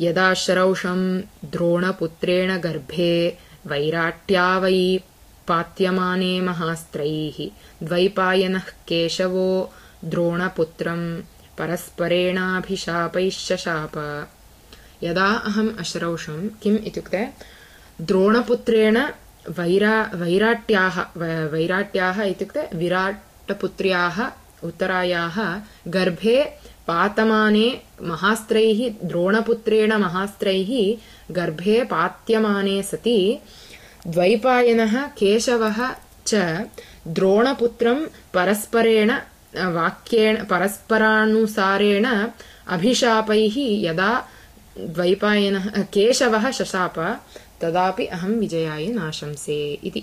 यदा श्रौषं द्रोणपुत्रेण गर्भे वैराट्या वै पात्यमाने महास्त्रैः द्वैपायनः केशवो द्रोणपुत्रं परस्परेणाभिशापैश्चशाप। यदा अहम् अश्रौषं किम् इत्युक्ते द्रोणपुत्रेण वैराट्याः इत्युक्ते विराटपुत्र्याः उत्तरायाः गर्भे पातमाने महास्त्रैः द्रोणपुत्रेण महास्त्रैः गर्भे पात्यमाने सति द्वैपायनः केशवः च द्रोणपुत्रं परस्परेण वाक्येण परस्परानुसारेण अभिशापैः यदा द्वैपायनः केशवः शशाप तदापि अहं विजयाय नाशंसे इति।